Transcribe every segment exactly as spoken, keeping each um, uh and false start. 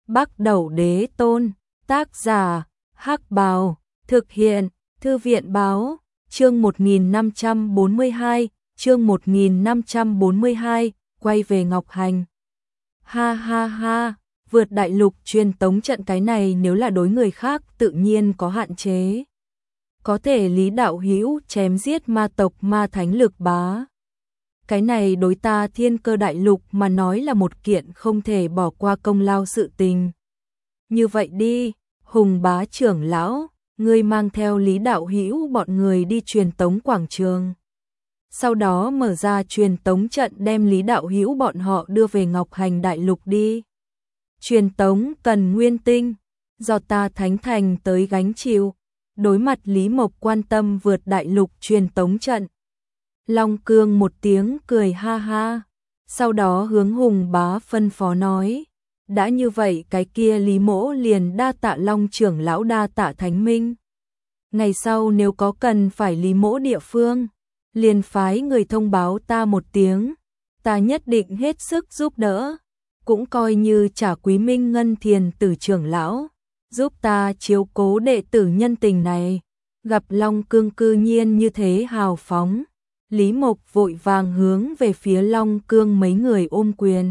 Bắc Đẩu Đế Tôn, tác giả, Hắc Bào, thực hiện, Thư viện Báo, chương một nghìn năm trăm bốn mươi hai, chương một nghìn năm trăm bốn mươi hai, quay về Ngọc Hành. Ha ha ha, vượt đại lục truyền tống trận cái này nếu là đối người khác tự nhiên có hạn chế. Có thể Lý đạo hữu chém giết ma tộc ma thánh lực bá. Cái này đối ta Thiên Cơ đại lục mà nói là một kiện không thể bỏ qua công lao sự tình. Như vậy đi, Hùng bá trưởng lão, ngươi mang theo Lý đạo hữu bọn người đi truyền tống quảng trường. Sau đó mở ra truyền tống trận đem Lý đạo hữu bọn họ đưa về Ngọc Hành đại lục đi. Truyền tống cần nguyên tinh, do ta Thánh Thành tới gánh chịu. Đối mặt Lý Mộc quan tâm vượt đại lục truyền tống trận. Long Cương một tiếng cười ha ha, sau đó hướng Hùng bá phân phó nói, đã như vậy cái kia Lý mỗ liền đa tạ Long trưởng lão đa tạ Thánh Minh. Ngày sau nếu có cần phải Lý mỗ địa phương, liền phái người thông báo ta một tiếng, ta nhất định hết sức giúp đỡ, cũng coi như trả Quý Minh Ngân Thiền Tử trưởng lão, giúp ta chiếu cố đệ tử nhân tình này. Gặp Long Cương cư nhiên như thế hào phóng, Lý Mộc vội vàng hướng về phía Long Cương mấy người ôm quyền.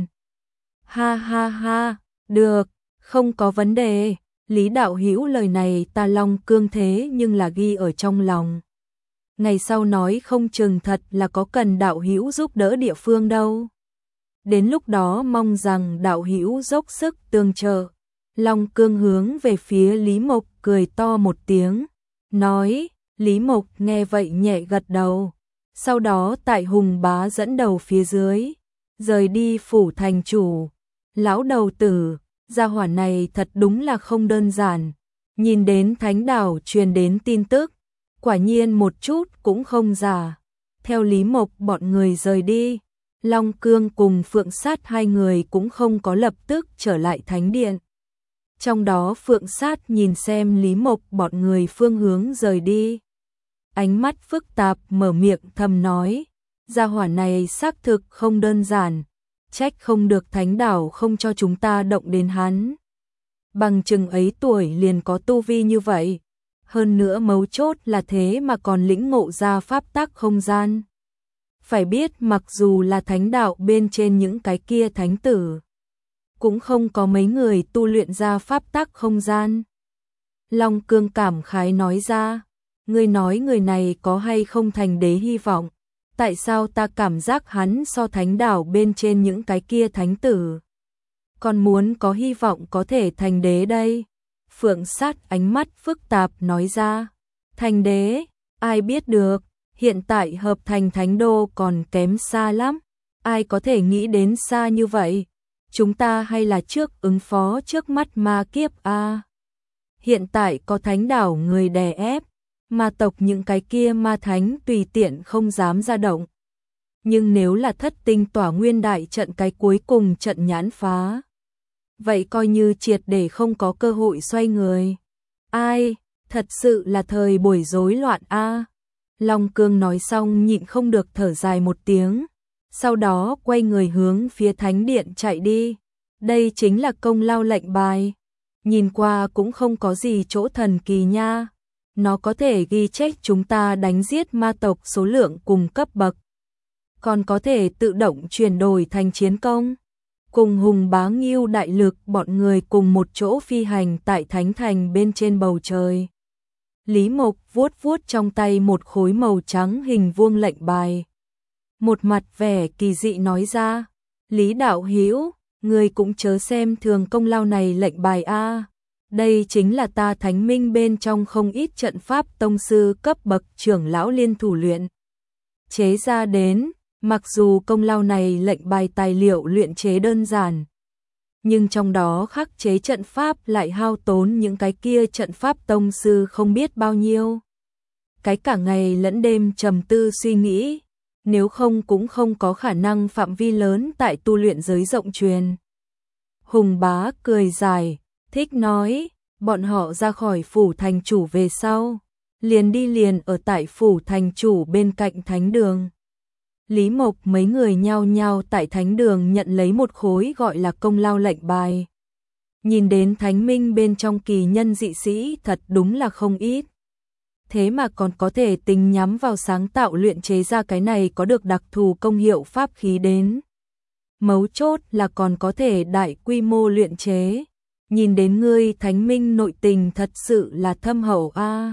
Ha ha ha, được, không có vấn đề, Lý đạo hữu lời này ta Long Cương thế nhưng là ghi ở trong lòng. Ngày sau nói không chừng thật là có cần đạo hữu giúp đỡ địa phương đâu. Đến lúc đó mong rằng đạo hữu dốc sức tương trợ. Long Cương hướng về phía Lý Mộc cười to một tiếng, nói, Lý Mộc nghe vậy nhẹ gật đầu. Sau đó tại Hùng bá dẫn đầu phía dưới, rời đi phủ thành chủ. Lão đầu tử, gia hỏa này thật đúng là không đơn giản. Nhìn đến Thánh Đảo truyền đến tin tức, quả nhiên một chút cũng không giả. Theo Lý Mộc bọn người rời đi, Long Cương cùng Phượng Sát hai người cũng không có lập tức trở lại Thánh Điện. Trong đó Phượng Sát nhìn xem Lý Mộc bọn người phương hướng rời đi. Ánh mắt phức tạp mở miệng thầm nói, gia hỏa này xác thực không đơn giản, trách không được Thánh Đảo không cho chúng ta động đến hắn. Bằng chừng ấy tuổi liền có tu vi như vậy, hơn nữa mấu chốt là thế mà còn lĩnh ngộ ra pháp tắc không gian. Phải biết mặc dù là Thánh Đạo bên trên những cái kia thánh tử, cũng không có mấy người tu luyện ra pháp tắc không gian. Long Cương cảm khái nói ra, ngươi nói người này có hay không thành đế hy vọng, tại sao ta cảm giác hắn so Thánh Đảo bên trên những cái kia thánh tử còn muốn có hy vọng có thể thành đế đây. Phượng Sát ánh mắt phức tạp nói ra, thành đế, ai biết được, hiện tại hợp thành thánh đô còn kém xa lắm, ai có thể nghĩ đến xa như vậy. Chúng ta hay là trước ứng phó trước mắt ma kiếp a. À. Hiện tại có Thánh Đảo người đè ép, ma tộc những cái kia ma thánh tùy tiện không dám ra động. Nhưng nếu là thất tinh tỏa nguyên đại trận cái cuối cùng trận nhãn phá, vậy coi như triệt để không có cơ hội xoay người. Ai, thật sự là thời buổi rối loạn a. À. Long Cương nói xong nhịn không được thở dài một tiếng. Sau đó quay người hướng phía Thánh Điện chạy đi. Đây chính là công lao lệnh bài. Nhìn qua cũng không có gì chỗ thần kỳ nha. Nó có thể ghi chép chúng ta đánh giết ma tộc số lượng cùng cấp bậc. Còn có thể tự động chuyển đổi thành chiến công. Cùng Hùng bá Ngưu đại lực bọn người cùng một chỗ phi hành tại Thánh Thành bên trên bầu trời. Lý Mộc vuốt vuốt trong tay một khối màu trắng hình vuông lệnh bài. Một mặt vẻ kỳ dị nói ra, Lý đạo hữu, người cũng chớ xem thường công lao này lệnh bài a. Đây chính là ta Thánh Minh bên trong không ít trận pháp tông sư cấp bậc trưởng lão liên thủ luyện chế ra đến, mặc dù công lao này lệnh bài tài liệu luyện chế đơn giản, nhưng trong đó khắc chế trận pháp lại hao tốn những cái kia trận pháp tông sư không biết bao nhiêu. Cái cả ngày lẫn đêm trầm tư suy nghĩ, nếu không cũng không có khả năng phạm vi lớn tại tu luyện giới rộng truyền. Hùng bá cười dài, thích nói, bọn họ ra khỏi phủ thành chủ về sau, liền đi liền ở tại phủ thành chủ bên cạnh thánh đường. Lý Mộc mấy người nhao nhao tại thánh đường nhận lấy một khối gọi là công lao lệnh bài. Nhìn đến thánh minh bên trong kỳ nhân dị sĩ thật đúng là không ít. Thế mà còn có thể tính nhắm vào sáng tạo luyện chế ra cái này có được đặc thù công hiệu pháp khí đến. Mấu chốt là còn có thể đại quy mô luyện chế. Nhìn đến ngươi thánh minh nội tình thật sự là thâm hậu a.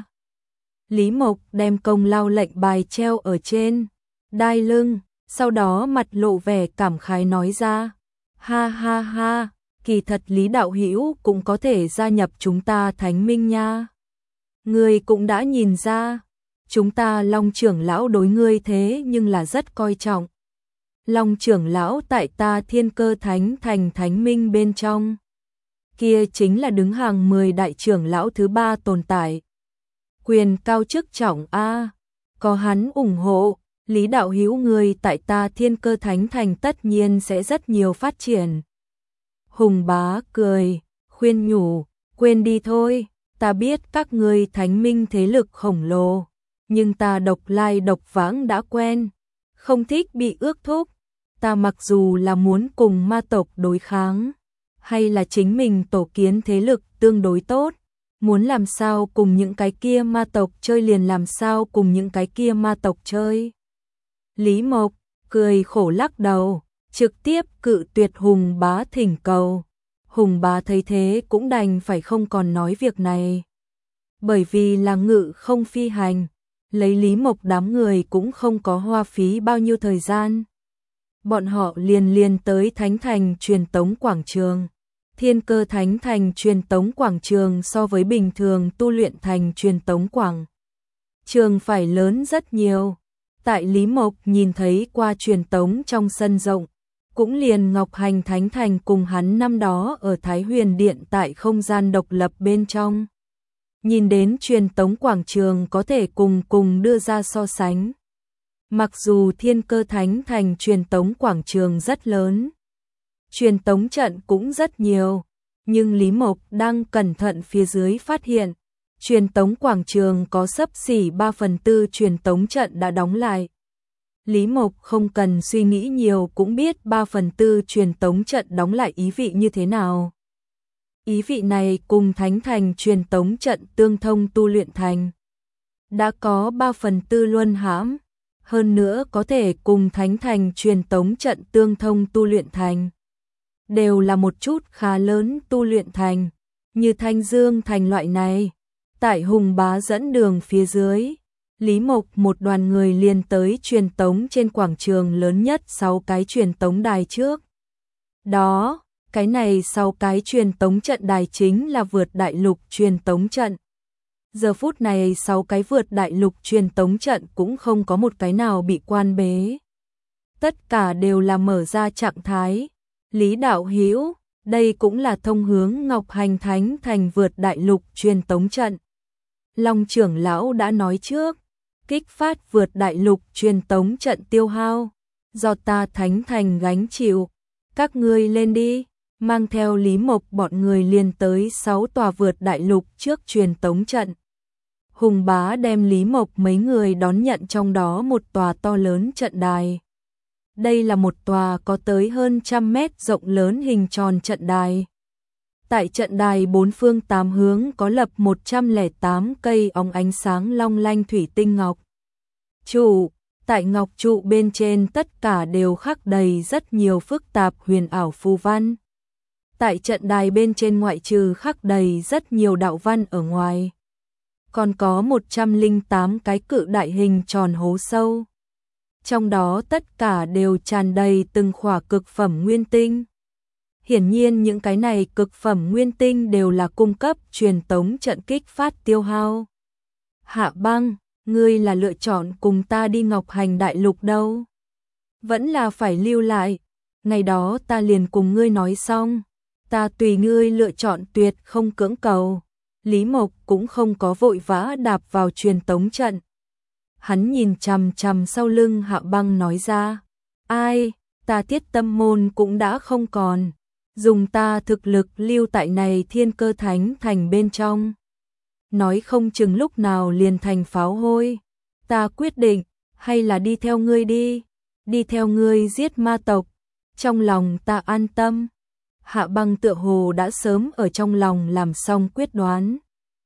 Lý Mộc đem công lao lệnh bài treo ở trên đai lưng, sau đó mặt lộ vẻ cảm khái nói ra. Ha ha ha, kỳ thật Lý đạo hữu cũng có thể gia nhập chúng ta thánh minh nha. Ngươi cũng đã nhìn ra, chúng ta Long trưởng lão đối ngươi thế nhưng là rất coi trọng. Long trưởng lão tại ta Thiên Cơ Thánh Thành thánh minh bên trong. Kia chính là đứng hàng mười đại trưởng lão thứ ba tồn tại. Quyền cao chức trọng a, có hắn ủng hộ, Lý đạo hữu người tại ta Thiên Cơ Thánh Thành tất nhiên sẽ rất nhiều phát triển. Hùng Bá cười, khuyên nhủ, quên đi thôi, ta biết các ngươi thánh minh thế lực khổng lồ, nhưng ta độc lai độc vãng đã quen, không thích bị ước thúc. Ta mặc dù là muốn cùng ma tộc đối kháng, hay là chính mình tổ kiến thế lực tương đối tốt, muốn làm sao cùng những cái kia ma tộc chơi liền làm sao cùng những cái kia ma tộc chơi. Lý Mộc cười khổ lắc đầu, trực tiếp cự tuyệt Hùng Bá thỉnh cầu. Hùng Bá thấy thế cũng đành phải không còn nói việc này. Bởi vì là ngự không phi hành, lấy Lý Mộc đám người cũng không có hoa phí bao nhiêu thời gian. Bọn họ liền liền tới Thánh Thành truyền tống quảng trường. Thiên Cơ Thánh Thành truyền tống quảng trường so với bình thường tu luyện thành truyền tống quảng trường phải lớn rất nhiều. Tại Lý Mộc nhìn thấy qua truyền tống trong sân rộng, cũng liền Ngọc Hành Thánh Thành cùng hắn năm đó ở Thái Huyền Điện tại không gian độc lập bên trong. Nhìn đến truyền tống quảng trường có thể cùng cùng đưa ra so sánh. Mặc dù Thiên Cơ Thánh Thành truyền tống quảng trường rất lớn, truyền tống trận cũng rất nhiều, nhưng Lý Mộc đang cẩn thận phía dưới phát hiện, truyền tống quảng trường có xấp xỉ ba phần tư truyền tống trận đã đóng lại. Lý Mộc không cần suy nghĩ nhiều cũng biết ba phần tư truyền tống trận đóng lại ý vị như thế nào. Ý vị này cùng Thánh Thành truyền tống trận tương thông tu luyện thành. Đã có ba phần tư luân hãm, hơn nữa có thể cùng Thánh Thành truyền tống trận tương thông tu luyện thành. Đều là một chút khá lớn tu luyện thành, như Thanh Dương Thành loại này. Tại Hùng Bá dẫn đường phía dưới, Lý Mộc một đoàn người liền tới truyền tống trên quảng trường lớn nhất sáu cái truyền tống đài trước. Đó, cái này sáu cái truyền tống trận đài chính là vượt đại lục truyền tống trận. Giờ phút này sáu cái vượt đại lục truyền tống trận cũng không có một cái nào bị quan bế. Tất cả đều là mở ra trạng thái. Lý đạo hữu, đây cũng là thông hướng Ngọc Hành Thánh Thành vượt đại lục truyền tống trận. Long trưởng lão đã nói trước, kích phát vượt đại lục truyền tống trận tiêu hao, do ta Thánh Thành gánh chịu. Các ngươi lên đi, mang theo Lý Mộc bọn người liền tới sáu tòa vượt đại lục trước truyền tống trận. Hùng Bá đem Lý Mộc mấy người đón nhận trong đó một tòa to lớn trận đài. Đây là một tòa có tới hơn trăm mét rộng lớn hình tròn trận đài. Tại trận đài bốn phương tám hướng có lập một trăm lẻ tám cây óng ánh sáng long lanh thủy tinh ngọc trụ. Tại ngọc trụ bên trên tất cả đều khắc đầy rất nhiều phức tạp huyền ảo phù văn. Tại trận đài bên trên ngoại trừ khắc đầy rất nhiều đạo văn ở ngoài, còn có một trăm lẻ tám cái cự đại hình tròn hố sâu. Trong đó tất cả đều tràn đầy từng khỏa cực phẩm nguyên tinh. Hiển nhiên những cái này cực phẩm nguyên tinh đều là cung cấp truyền tống trận kích phát tiêu hao. Hạ Băng, ngươi là lựa chọn cùng ta đi Ngọc Hành Đại Lục đâu? Vẫn là phải lưu lại, ngày đó ta liền cùng ngươi nói xong, ta tùy ngươi lựa chọn tuyệt không cưỡng cầu. Lý Mộc cũng không có vội vã đạp vào truyền tống trận. Hắn nhìn chằm chằm sau lưng Hạ Băng nói ra, ai, ta Thiết Tâm môn cũng đã không còn, dùng ta thực lực lưu tại này Thiên Cơ Thánh Thành bên trong. Nói không chừng lúc nào liền thành pháo hôi, ta quyết định, hay là đi theo ngươi đi, đi theo ngươi giết ma tộc, trong lòng ta an tâm. Hạ Băng tựa hồ đã sớm ở trong lòng làm xong quyết đoán.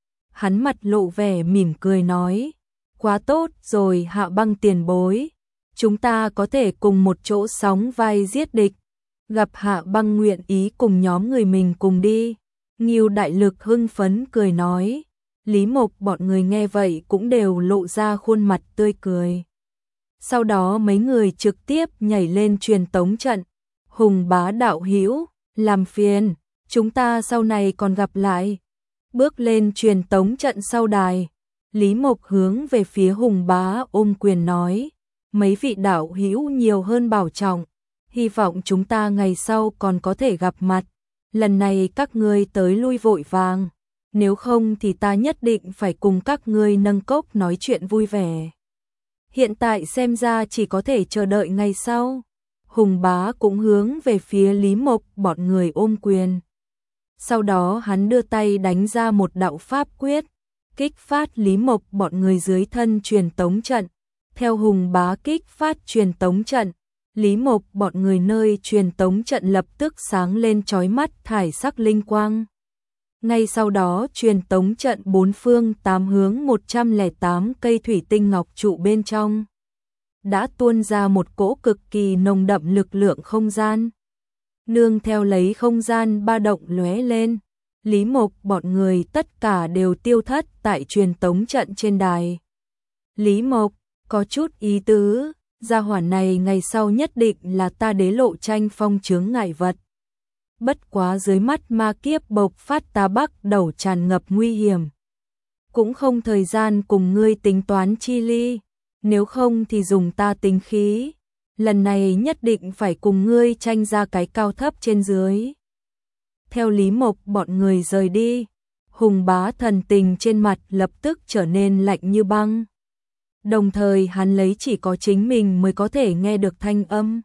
Hắn mặt lộ vẻ mỉm cười nói, quá tốt rồi Hạ Băng tiền bối, chúng ta có thể cùng một chỗ sóng vai giết địch. Gặp Hạ Băng nguyện ý cùng nhóm người mình cùng đi, Ngưu Đại Lực hưng phấn cười nói. Lý Mộc bọn người nghe vậy cũng đều lộ ra khuôn mặt tươi cười. Sau đó mấy người trực tiếp nhảy lên truyền tống trận. Hùng Bá đạo hữu, làm phiền, chúng ta sau này còn gặp lại. Bước lên truyền tống trận sau đài, Lý Mộc hướng về phía Hùng Bá ôm quyền nói, mấy vị đạo hữu nhiều hơn bảo trọng, hy vọng chúng ta ngày sau còn có thể gặp mặt. Lần này các ngươi tới lui vội vàng, nếu không thì ta nhất định phải cùng các ngươi nâng cốc nói chuyện vui vẻ. Hiện tại xem ra chỉ có thể chờ đợi ngày sau. Hùng Bá cũng hướng về phía Lý Mộc bọn người ôm quyền. Sau đó hắn đưa tay đánh ra một đạo pháp quyết, kích phát Lý Mộc bọn người dưới thân truyền tống trận. Theo Hùng Bá kích phát truyền tống trận, Lý Mộc bọn người nơi truyền tống trận lập tức sáng lên chói mắt thải sắc linh quang. Ngay sau đó truyền tống trận bốn phương tám hướng một trăm lẻ tám cây thủy tinh ngọc trụ bên trong đã tuôn ra một cỗ cực kỳ nồng đậm lực lượng không gian. Nương theo lấy không gian ba động lóe lên, Lý Mộc bọn người tất cả đều tiêu thất tại truyền tống trận trên đài. Lý Mộc, có chút ý tứ, gia hỏa này ngày sau nhất định là ta đế lộ tranh phong chướng ngại vật. Bất quá dưới mắt ma kiếp bộc phát ta bắt đầu tràn ngập nguy hiểm. Cũng không thời gian cùng ngươi tính toán chi ly, nếu không thì dùng ta tính khí. Lần này nhất định phải cùng ngươi tranh ra cái cao thấp trên dưới. Theo Lý Mộc bọn người rời đi, Hùng Bá thần tình trên mặt lập tức trở nên lạnh như băng. Đồng thời hắn lấy chỉ có chính mình mới có thể nghe được thanh âm.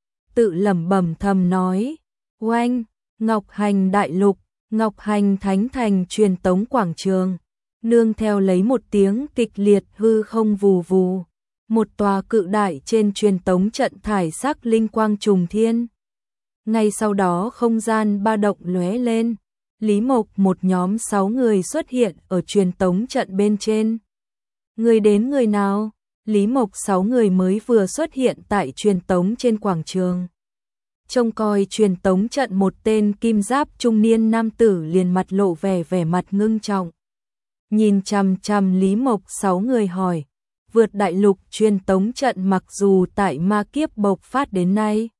Tự lẩm bẩm thầm nói, oanh, Ngọc Hành Đại Lục, Ngọc Hành Thánh Thành truyền tống quảng trường. Nương theo lấy một tiếng kịch liệt hư không vù vù, một tòa cự đại trên truyền tống trận thải sắc linh quang trùng thiên. Ngay sau đó không gian ba động lóe lên, Lý Mộc một nhóm sáu người xuất hiện ở truyền tống trận bên trên. Người đến người nào? Lý Mộc sáu người mới vừa xuất hiện tại truyền tống trên quảng trường. Trông coi truyền tống trận một tên kim giáp trung niên nam tử liền mặt lộ vẻ vẻ mặt ngưng trọng. Nhìn chằm chằm Lý Mộc sáu người hỏi, vượt đại lục truyền tống trận mặc dù tại ma kiếp bộc phát đến nay,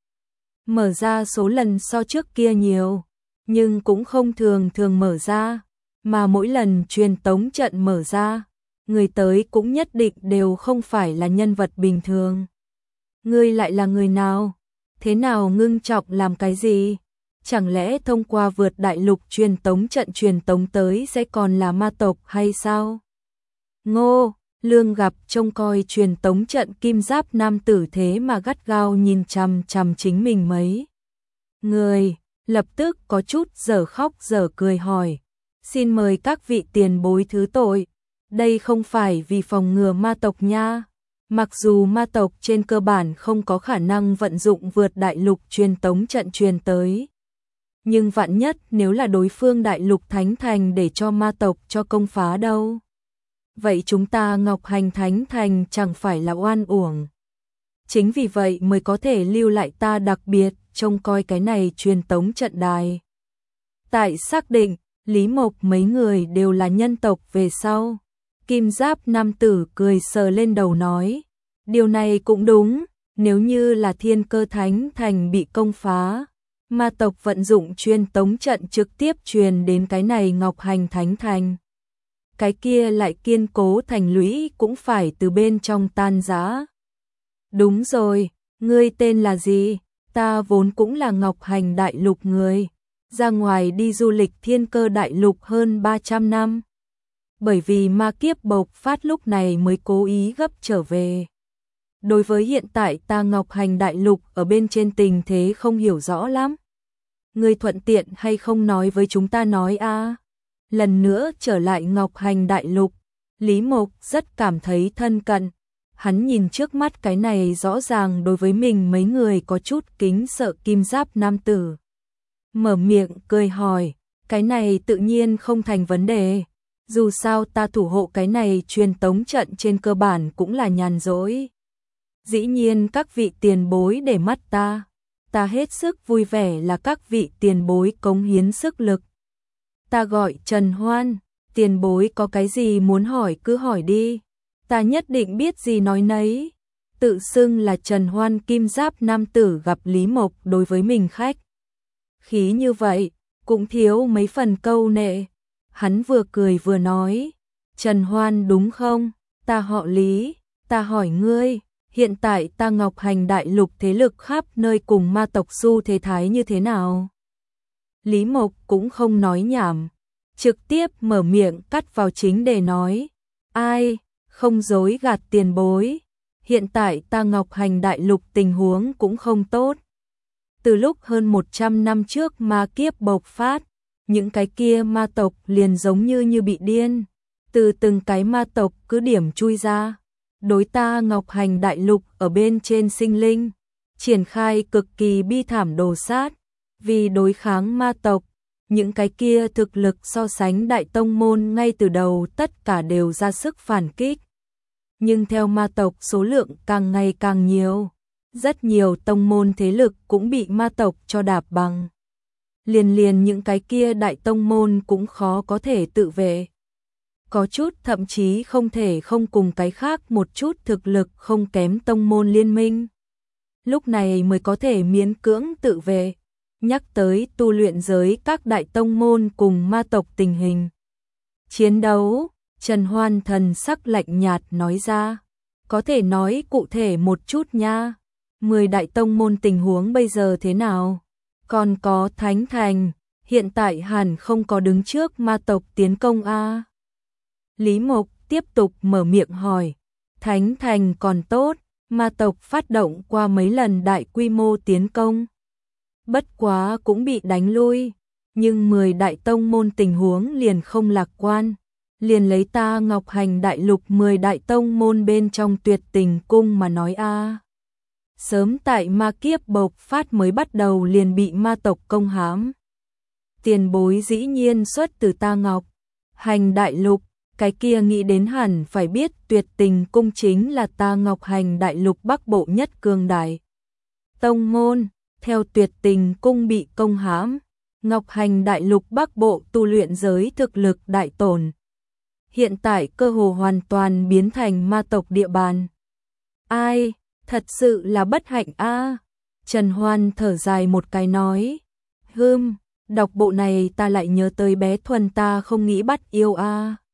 mở ra số lần so trước kia nhiều, nhưng cũng không thường thường mở ra, mà mỗi lần truyền tống trận mở ra, người tới cũng nhất định đều không phải là nhân vật bình thường. Ngươi lại là người nào? Thế nào ngưng trọng làm cái gì? Chẳng lẽ thông qua vượt đại lục truyền tống trận truyền tống tới sẽ còn là ma tộc hay sao? Ngô, Lương gặp trông coi truyền tống trận kim giáp nam tử thế mà gắt gao nhìn chằm chằm chính mình mấy người, lập tức có chút dở khóc dở cười hỏi, xin mời các vị tiền bối thứ tội, đây không phải vì phòng ngừa ma tộc nha. Mặc dù ma tộc trên cơ bản không có khả năng vận dụng vượt đại lục truyền tống trận truyền tới, nhưng vạn nhất nếu là đối phương đại lục thánh thành để cho ma tộc cho công phá đâu, vậy chúng ta Ngọc Hành Thánh Thành chẳng phải là oan uổng. Chính vì vậy mới có thể lưu lại ta đặc biệt trông coi cái này truyền tống trận đài. Tại xác định Lý Mộc mấy người đều là nhân tộc về sau, kim giáp nam tử cười sờ lên đầu nói, điều này cũng đúng, nếu như là Thiên Cơ Thánh Thành bị công phá, ma tộc vận dụng truyền tống trận trực tiếp truyền đến cái này Ngọc Hành Thánh Thành, cái kia lại kiên cố thành lũy cũng phải từ bên trong tan rã. Đúng rồi, ngươi tên là gì? Ta vốn cũng là Ngọc Hành Đại Lục người, ra ngoài đi du lịch Thiên Cơ Đại Lục hơn ba trăm năm. Bởi vì ma kiếp bộc phát lúc này mới cố ý gấp trở về. Đối với hiện tại ta Ngọc Hành Đại Lục ở bên trên tình thế không hiểu rõ lắm. Ngươi thuận tiện hay không nói với chúng ta nói a? À? Lần nữa trở lại Ngọc Hành Đại Lục, Lý Mộc rất cảm thấy thân cận. Hắn nhìn trước mắt cái này rõ ràng đối với mình mấy người có chút kính sợ kim giáp nam tử. mở miệng cười hỏi, cái này tự nhiên không thành vấn đề. Dù sao ta thủ hộ cái này truyền tống trận trên cơ bản cũng là nhàn rỗi. Dĩ nhiên các vị tiền bối để mắt ta, ta hết sức vui vẻ là các vị tiền bối cống hiến sức lực. Ta gọi Trần Hoan, tiền bối có cái gì muốn hỏi cứ hỏi đi, ta nhất định biết gì nói nấy. Tự xưng là Trần Hoan kim giáp nam tử gặp Lý Mộc đối với mình khách khí như vậy, cũng thiếu mấy phần câu nệ. Hắn vừa cười vừa nói, Trần Hoan đúng không? Ta họ Lý, ta hỏi ngươi, hiện tại ta Ngọc Hành đại lục thế lực khắp nơi cùng ma tộc xu thế thái như thế nào? Lý Mộc cũng không nói nhảm, trực tiếp mở miệng cắt vào chính để nói, ai, không dối gạt tiền bối, hiện tại ta Ngọc Hành đại lục tình huống cũng không tốt. Từ lúc hơn một trăm năm trước ma kiếp bộc phát, những cái kia ma tộc liền giống như như bị điên, từ từng cái ma tộc cứ điểm chui ra, đối ta Ngọc Hành đại lục ở bên trên sinh linh, triển khai cực kỳ bi thảm đồ sát, vì đối kháng ma tộc, những cái kia thực lực so sánh đại tông môn ngay từ đầu tất cả đều ra sức phản kích. Nhưng theo ma tộc số lượng càng ngày càng nhiều, rất nhiều tông môn thế lực cũng bị ma tộc cho đạp bằng. Liền liền những cái kia đại tông môn cũng khó có thể tự vệ. Có chút thậm chí không thể không cùng cái khác một chút thực lực không kém tông môn liên minh. Lúc này mới có thể miễn cưỡng tự vệ. Nhắc tới tu luyện giới các đại tông môn cùng ma tộc tình hình chiến đấu, Trần Hoan thần sắc lạnh nhạt nói ra, có thể nói cụ thể một chút nha. Mười đại tông môn tình huống bây giờ thế nào? Còn có Thánh Thành, hiện tại hẳn không có đứng trước ma tộc tiến công a. Lý Mộc tiếp tục mở miệng hỏi, Thánh Thành còn tốt, ma tộc phát động qua mấy lần đại quy mô tiến công. Bất quá cũng bị đánh lui, nhưng mười đại tông môn tình huống liền không lạc quan. Liền lấy ta Ngọc Hành đại lục mười đại tông môn bên trong Tuyệt Tình cung mà nói a. Sớm tại ma kiếp bộc phát mới bắt đầu liền bị ma tộc công hãm. Tiền bối dĩ nhiên xuất từ ta Ngọc Hành đại lục, cái kia nghĩ đến hẳn phải biết Tuyệt Tình cung chính là ta Ngọc Hành đại lục bắc bộ nhất cường đại tông môn. Theo Tuyệt Tình cung bị công hãm, Ngọc Hành đại lục bắc bộ tu luyện giới thực lực đại tổn. Hiện tại cơ hồ hoàn toàn biến thành ma tộc địa bàn. Ai, thật sự là bất hạnh a. Trần Hoan thở dài một cái nói, hừm, đọc bộ này ta lại nhớ tới bé Thuần ta không nghĩ bắt yêu a.